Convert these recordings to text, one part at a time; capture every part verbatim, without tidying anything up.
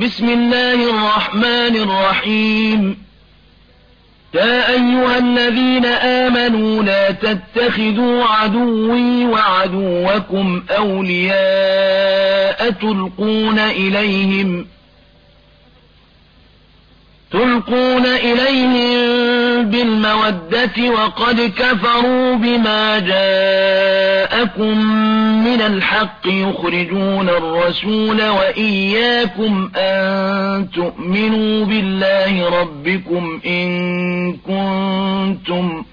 بسم الله الرحمن الرحيم يا أيها الذين آمنوا لا تتخذوا عدوي وعدوكم أولياء تلقون إليهم تلقون إليهم بالمودة وقد كفروا بما جاءكم من الحق يخرجون الرسول وإياكم أن تؤمنوا بالله ربكم إن كنتم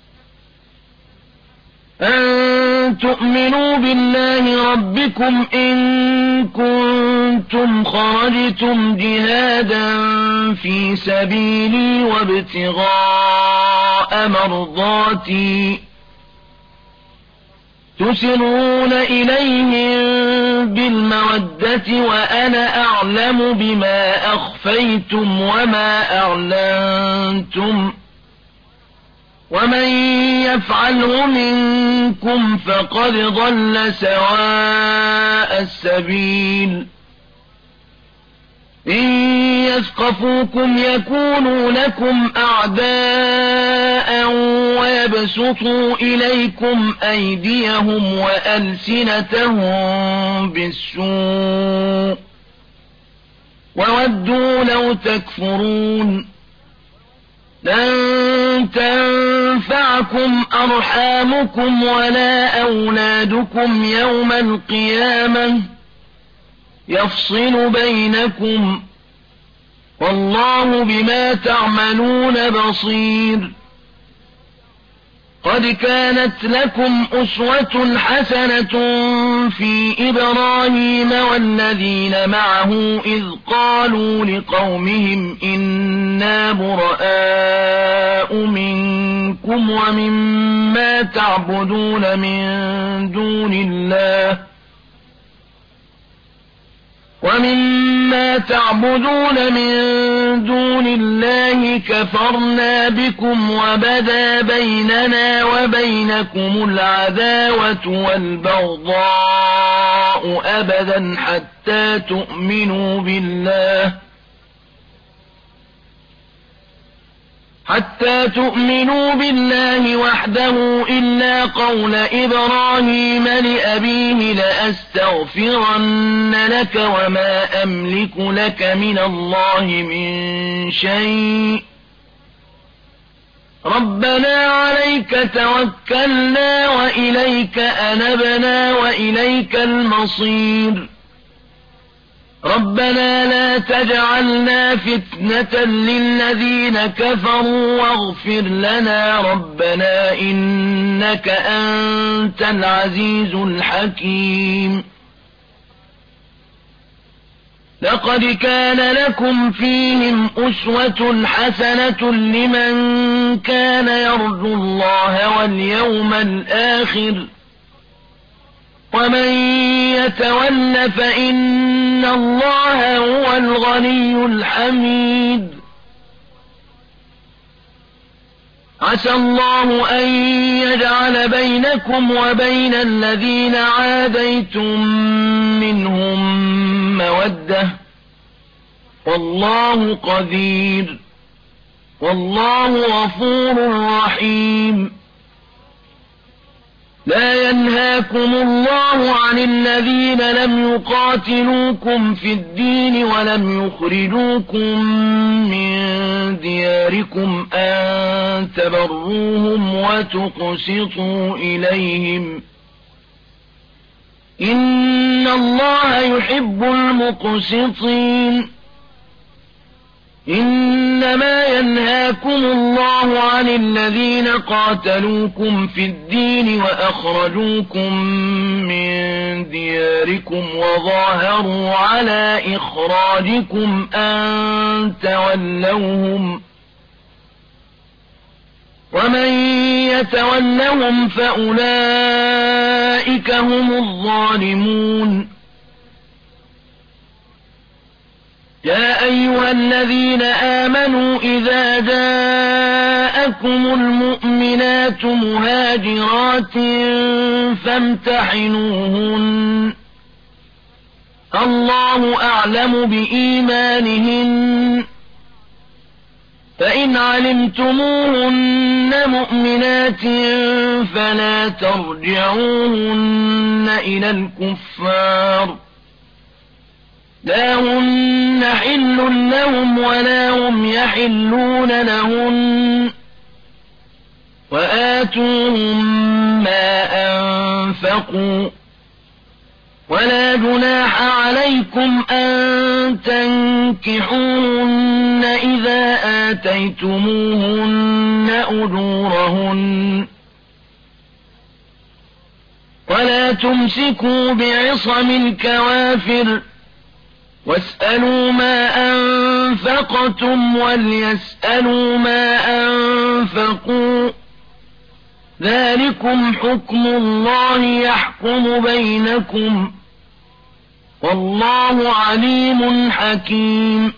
أن تؤمنوا بالله ربكم إن كنتم خرجتم جهادا في سبيلي وابتغاء مرضاتي تسرون إليهم بالمودة وأنا أعلم بما أخفيتم وما أعلنتم ومن يفعله منكم فقد ضل سواء السبيل إن يثقفوكم يكونوا لكم أعداء ويبسطوا إليكم أيديهم وألسنتهم بالسوء وودوا لو تكفرون لن تنفعكم أرحامكم ولا أولادكم يوم القيامة يفصل بينكم والله بما تعملون بصير قد كانت لكم أسوة حسنة في إبراهيم والذين معه إذ قالوا لقومهم إنا براء منكم ومما تعبدون من دون الله ومما تعبدون من دون الله كفرنا بكم وبدا بيننا وبينكم العداوة والبغضاء أبدا حتى تؤمنوا بالله حتى تؤمنوا بالله وحده إلا قول إبراهيم لأبيه لأستغفرن لك وما أملك لك من الله من شيء ربنا عليك توكلنا وإليك أنبنا وإليك المصير ربنا لا تجعلنا فتنة للذين كفروا واغفر لنا ربنا إنك أنت العزيز الحكيم لقد كان لكم فيهم أسوة حسنة لمن كان يرجو الله واليوم الآخر ومن يتول فإن الله هو الغني الحميد عسى الله أن يجعل بينكم وبين الذين عاديتم منهم مودة والله قدير والله غفور رحيم لا ينهاكم الله عن الذين لم يقاتلوكم في الدين ولم يخرجوكم من دياركم أن تبروهم وتقسطوا إليهم إن الله يحب المقسطين إنما ينهاكم الله عن الذين قاتلوكم في الدين وأخرجوكم من دياركم وظاهروا على إخراجكم أن تولوهم ومن يتولهم فأولئك هم الظالمون يا أيها الذين آمنوا إذا جاءكم المؤمنات مهاجرات فامتحنوهن الله أعلم بإيمانهن فإن علمتموهن مؤمنات فلا ترجعوهن إلى الكفار لا هن حل لهم ولا هم يحلون لهن وآتوهم ما أنفقوا ولا جناح عليكم أن تنكحوهن إذا آتيتموهن أجورهن ولا تمسكوا بعصم الكوافر واسألوا ما أنفقتم وليسألوا ما أنفقوا ذلكم حكم الله يحكم بينكم والله عليم حكيم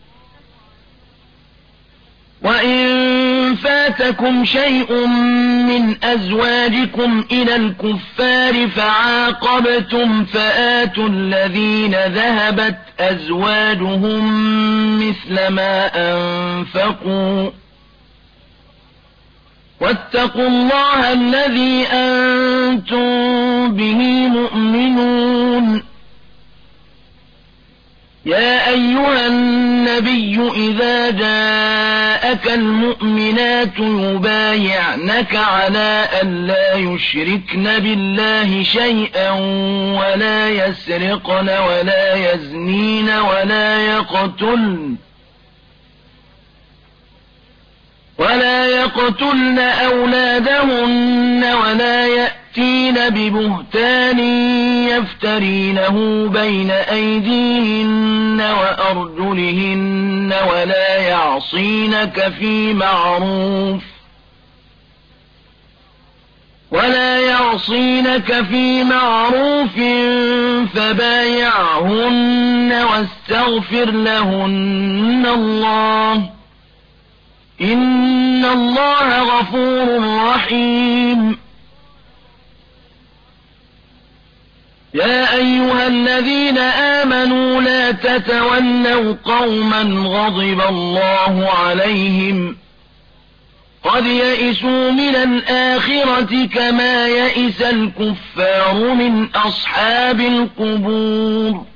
وإن فاتكم شيء من أزواجكم إلى الكفار فعاقبتم فآتوا الذين ذهبت أزواجهم مثل ما أنفقوا واتقوا الله الذي أنتم به مؤمنون يا أيها النبي إذا جاءك المؤمنات يبايعنك على أن لا يشركن بالله شيئا ولا يسرقن ولا يزنين ولا يقتلن ولا يقتلن أولادهن ولا يأتين ببهتان يفترينه بين أيديهن وأرجلهن ولا يعصينك في معروف ولا يعصينك في معروف فبايعهن واستغفر لهن الله إن الله غفور رحيم يا أيها الذين آمنوا لا تتولوا قوما غضب الله عليهم قد يئسوا من الآخرة كما يئس الكفار من أصحاب القبور